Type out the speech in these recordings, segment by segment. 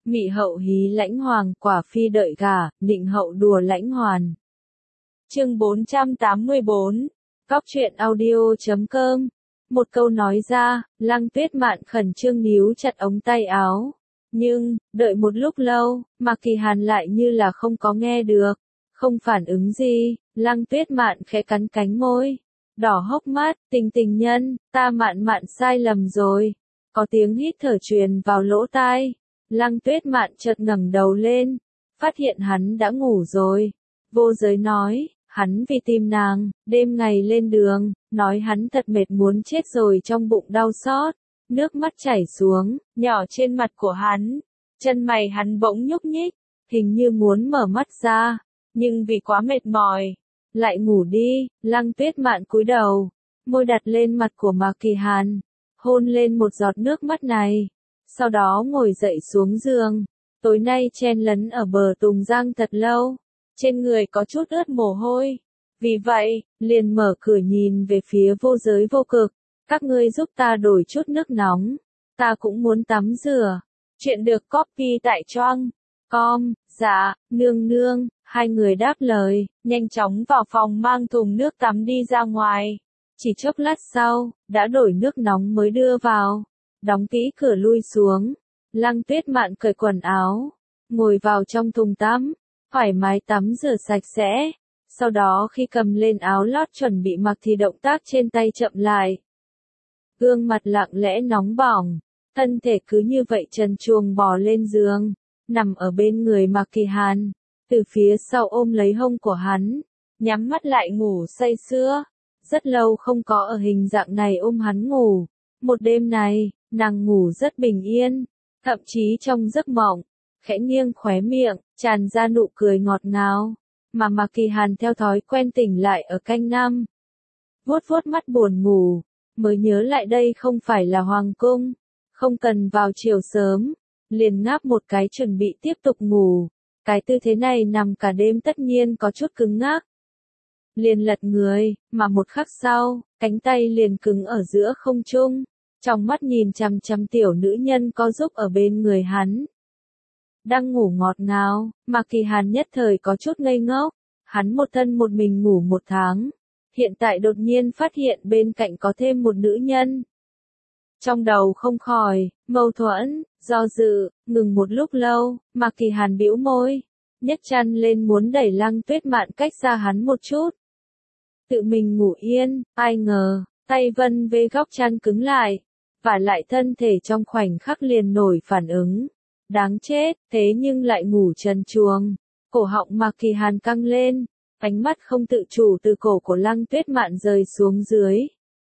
Mị hậu hí lãnh hoàng, quả phi đợi gả, nịnh hậu đùa lãnh hoàn. Chương 484, Góc truyện audio.com. Một câu nói ra, Lăng Tuyết Mạn khẩn trương níu chặt ống tay áo. Nhưng, đợi một lúc lâu, Mạc Kỳ Hàn lại như là không có nghe được. Không phản ứng gì, Lăng Tuyết Mạn khẽ cắn cánh môi. Đỏ hốc mắt, tình nhân, ta Mạn Mạn sai lầm rồi. Có tiếng hít thở truyền vào lỗ tai. Lăng Tuyết Mạn chợt ngẩng đầu lên, phát hiện hắn đã ngủ rồi. Vô Giới nói, hắn vì tìm nàng, đêm ngày lên đường, nói hắn thật mệt muốn chết rồi trong bụng đau xót. Nước mắt chảy xuống, nhỏ trên mặt của hắn. Chân mày hắn bỗng nhúc nhích, hình như muốn mở mắt ra, nhưng vì quá mệt mỏi, lại ngủ đi. Lăng Tuyết Mạn cúi đầu, môi đặt lên mặt của Mạc Kỳ Hàn, hôn lên một giọt nước mắt này. Sau đó ngồi dậy xuống giường, tối nay chen lấn ở bờ Tùng Giang thật lâu, trên người có chút ướt mồ hôi. Vì vậy, liền mở cửa nhìn về phía Vô Giới Vô Cực, các ngươi giúp ta đổi chút nước nóng, ta cũng muốn tắm rửa. Chuyện được copy tại Choang.com, dạ, nương nương, hai người đáp lời, nhanh chóng vào phòng mang thùng nước tắm đi ra ngoài. Chỉ chốc lát sau, đã đổi nước nóng mới đưa vào. Đóng kỹ cửa lui xuống, Lăng Tuyết Mạn cởi quần áo, ngồi vào trong thùng tắm, thoải mái tắm rửa sạch sẽ. Sau đó khi cầm lên áo lót chuẩn bị mặc thì động tác trên tay chậm lại. Gương mặt lặng lẽ nóng bỏng, thân thể cứ như vậy trần truồng bò lên giường, nằm ở bên người Mạc Kỳ Hàn, từ phía sau ôm lấy hông của hắn, nhắm mắt lại ngủ say sưa. Rất lâu không có ở hình dạng này ôm hắn ngủ. Một đêm này, nàng ngủ rất bình yên, thậm chí trong giấc mộng, khẽ nghiêng khóe miệng, tràn ra nụ cười ngọt ngào, mà Mạc Kỳ Hàn theo thói quen tỉnh lại ở canh năm. Vuốt vuốt mắt buồn ngủ, mới nhớ lại đây không phải là hoàng cung, không cần vào chiều sớm, liền ngáp một cái chuẩn bị tiếp tục ngủ. Cái tư thế này nằm cả đêm tất nhiên có chút cứng ngắc. Liền lật người, mà một khắc sau, cánh tay liền cứng ở giữa không trung. Trong mắt nhìn chằm chằm tiểu nữ nhân có giúp ở bên người hắn. Đang ngủ ngọt ngào, Mạc Kỳ Hàn nhất thời có chút ngây ngốc. Hắn một thân một mình ngủ một tháng. Hiện tại đột nhiên phát hiện bên cạnh có thêm một nữ nhân. Trong đầu không khỏi, mâu thuẫn, do dự, ngừng một lúc lâu, Mạc Kỳ Hàn bĩu môi. Nhấc chăn lên muốn đẩy Lăng Tuyết Mạn cách xa hắn một chút. Tự mình ngủ yên, ai ngờ, tay vân vê góc chăn cứng lại. Và lại thân thể trong khoảnh khắc liền nổi phản ứng. Đáng chết, thế nhưng lại ngủ trần truồng. Cổ họng Mạc Kỳ Hàn căng lên, ánh mắt không tự chủ từ cổ của Lăng Tuyết Mạn rời xuống dưới.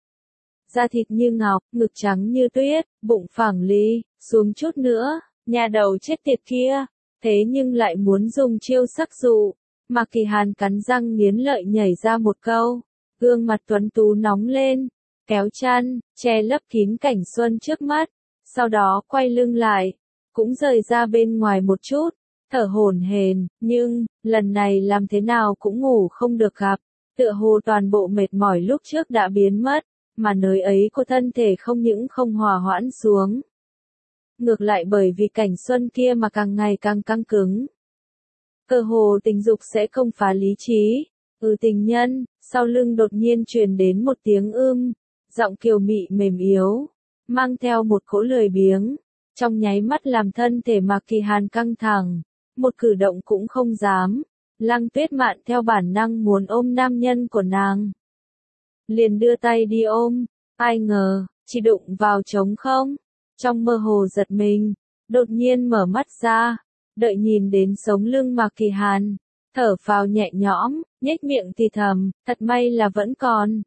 Da thịt như ngọc, ngực trắng như tuyết, bụng phẳng lì, xuống chút nữa, nhà đầu chết tiệt kia. Thế nhưng lại muốn dùng chiêu sắc dụ. Mạc Kỳ Hàn cắn răng nghiến lợi nhảy ra một câu. Gương mặt tuấn tú nóng lên, kéo chăn, che lấp kín cảnh xuân trước mắt. Sau đó quay lưng lại, cũng rời ra bên ngoài một chút, thở hổn hển, nhưng, lần này làm thế nào cũng ngủ không được gặp. Tựa hồ toàn bộ mệt mỏi lúc trước đã biến mất, mà nơi ấy của thân thể không những không hòa hoãn xuống. Ngược lại bởi vì cảnh xuân kia mà càng ngày càng căng cứng. Cơ hồ tình dục sẽ không phá lý trí. Tình nhân, sau lưng đột nhiên truyền đến một tiếng giọng kiều mị mềm yếu, mang theo một cỗ lười biếng, trong nháy mắt làm thân thể Mạc Kỳ Hàn căng thẳng, một cử động cũng không dám. Lăng Tuyết Mạn theo bản năng muốn ôm nam nhân của nàng. Liền đưa tay đi ôm, ai ngờ, chỉ đụng vào trống không. Trong mơ hồ giật mình, đột nhiên mở mắt ra, đợi nhìn đến sống lưng Mạc Kỳ Hàn, thở phào nhẹ nhõm, nhếch miệng thì thầm, thật may là vẫn còn,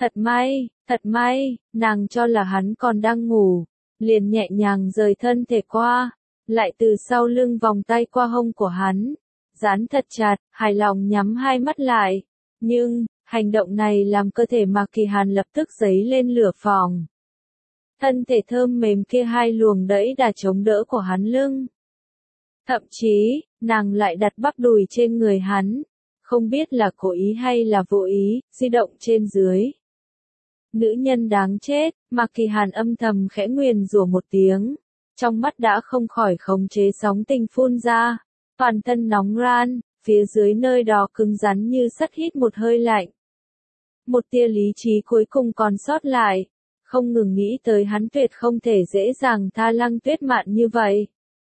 thật may, nàng cho là hắn còn đang ngủ, liền nhẹ nhàng rời thân thể qua, lại từ sau lưng vòng tay qua hông của hắn, dán thật chặt, hài lòng nhắm hai mắt lại, nhưng, hành động này làm cơ thể Mạc Kỳ Hàn lập tức dấy lên lửa phỏng. Thân thể thơm mềm kia hai luồng đẫy đà chống đỡ của hắn lưng. Thậm chí, nàng lại đặt bắp đùi trên người hắn, không biết là cố ý hay là vô ý, di động trên dưới. Nữ nhân đáng chết, Mạc Kỳ Hàn âm thầm khẽ nguyền rủa một tiếng, trong mắt đã không khỏi khống chế sóng tình phun ra, toàn thân nóng ran, phía dưới nơi đó cứng rắn như sắt hít một hơi lạnh. Một tia lý trí cuối cùng còn sót lại, không ngừng nghĩ tới hắn tuyệt không thể dễ dàng tha Lăng Tuyết Mạn như vậy.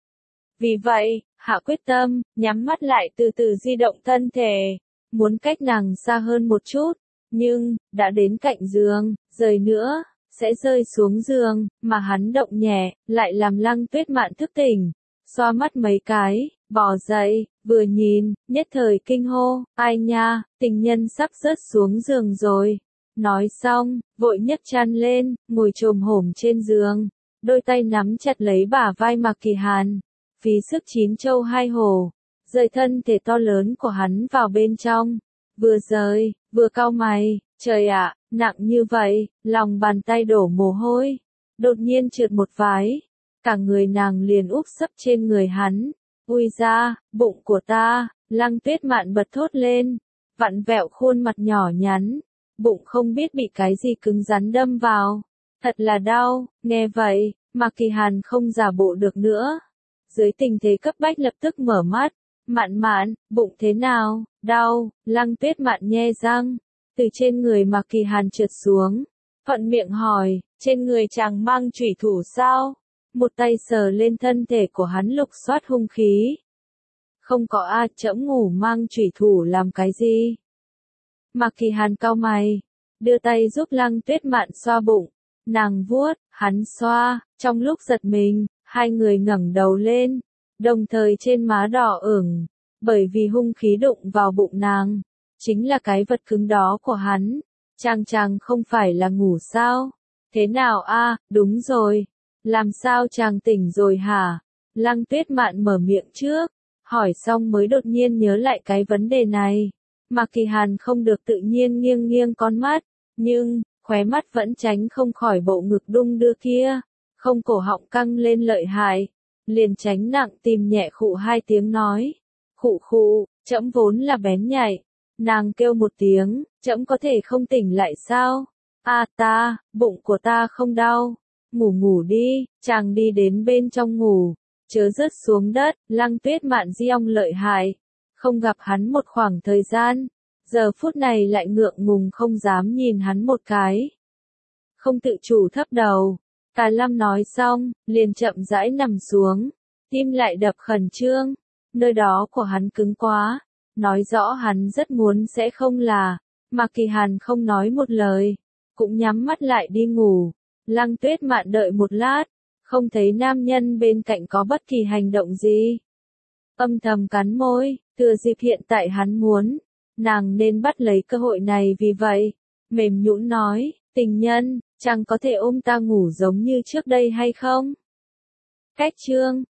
Vì vậy, hạ quyết tâm, nhắm mắt lại từ từ di động thân thể, muốn cách nàng xa hơn một chút, nhưng, đã đến cạnh giường, rời nữa, sẽ rơi xuống giường, mà hắn động nhẹ, lại làm Lăng Tuyết Mạn thức tỉnh, xoa mắt mấy cái, bò dậy, vừa nhìn, nhất thời kinh hô, ai nha, tình nhân sắp rớt xuống giường rồi. Nói xong, vội nhấc chăn lên, ngồi chồm hổm trên giường, đôi tay nắm chặt lấy bả vai Mạc Kỳ Hàn, phí sức chín châu hai hổ, rời thân thể to lớn của hắn vào bên trong, vừa rời, vừa cau mày, trời ạ, nặng như vậy, lòng bàn tay đổ mồ hôi, đột nhiên trượt một vái, cả người nàng liền úp sấp trên người hắn, ui ra, bụng của ta, Lăng Tuyết Mạn bật thốt lên, vặn vẹo khuôn mặt nhỏ nhắn, bụng không biết bị cái gì cứng rắn đâm vào, thật là đau, nghe vậy, Mạc Kỳ Hàn không giả bộ được nữa, dưới tình thế cấp bách lập tức mở mắt, Mạn Mạn, bụng thế nào, đau, Lăng Tuyết Mạn nhe răng, từ trên người Mạc Kỳ Hàn trượt xuống, thuận miệng hỏi, trên người chàng mang chủy thủ sao? Một tay sờ lên thân thể của hắn lục soát hung khí. Không có a, trẫm ngủ mang chủy thủ làm cái gì? Mạc Kỳ Hàn cau mày, đưa tay giúp Lăng Tuyết Mạn xoa bụng, nàng vuốt, hắn xoa, trong lúc giật mình, hai người ngẩng đầu lên, đồng thời trên má đỏ ửng, bởi vì hung khí đụng vào bụng nàng, chính là cái vật cứng đó của hắn. Chàng không phải là ngủ sao? Thế nào a, đúng rồi. Làm sao chàng tỉnh rồi hả? Lăng Tuyết Mạn mở miệng trước, hỏi xong mới đột nhiên nhớ lại cái vấn đề này. Mạc Kỳ Hàn không được tự nhiên nghiêng nghiêng con mắt, nhưng, khóe mắt vẫn tránh không khỏi bộ ngực đung đưa kia, không cổ họng căng lên lợi hại, liền tránh nặng tìm nhẹ khụ hai tiếng nói. Khụ khụ, trẫm vốn là bén nhạy. Nàng kêu một tiếng, trẫm có thể không tỉnh lại sao? À ta, bụng của ta không đau. Ngủ đi, chàng đi đến bên trong ngủ, chớ rớt xuống đất. Lăng Tuyết Mạn di ong lợi hại, không gặp hắn một khoảng thời gian, giờ phút này lại ngượng ngùng không dám nhìn hắn một cái. Không tự chủ thấp đầu, Tà Lâm nói xong, liền chậm rãi nằm xuống, tim lại đập khẩn trương, nơi đó của hắn cứng quá, nói rõ hắn rất muốn sẽ không là, Mạc Kỳ Hàn không nói một lời, cũng nhắm mắt lại đi ngủ. Lăng Tuyết Mạn đợi một lát, không thấy nam nhân bên cạnh có bất kỳ hành động gì. Âm thầm cắn môi, thừa dịp hiện tại hắn muốn, nàng nên bắt lấy cơ hội này vì vậy, mềm nhũn nói, tình nhân, chàng có thể ôm ta ngủ giống như trước đây hay không? Cách chương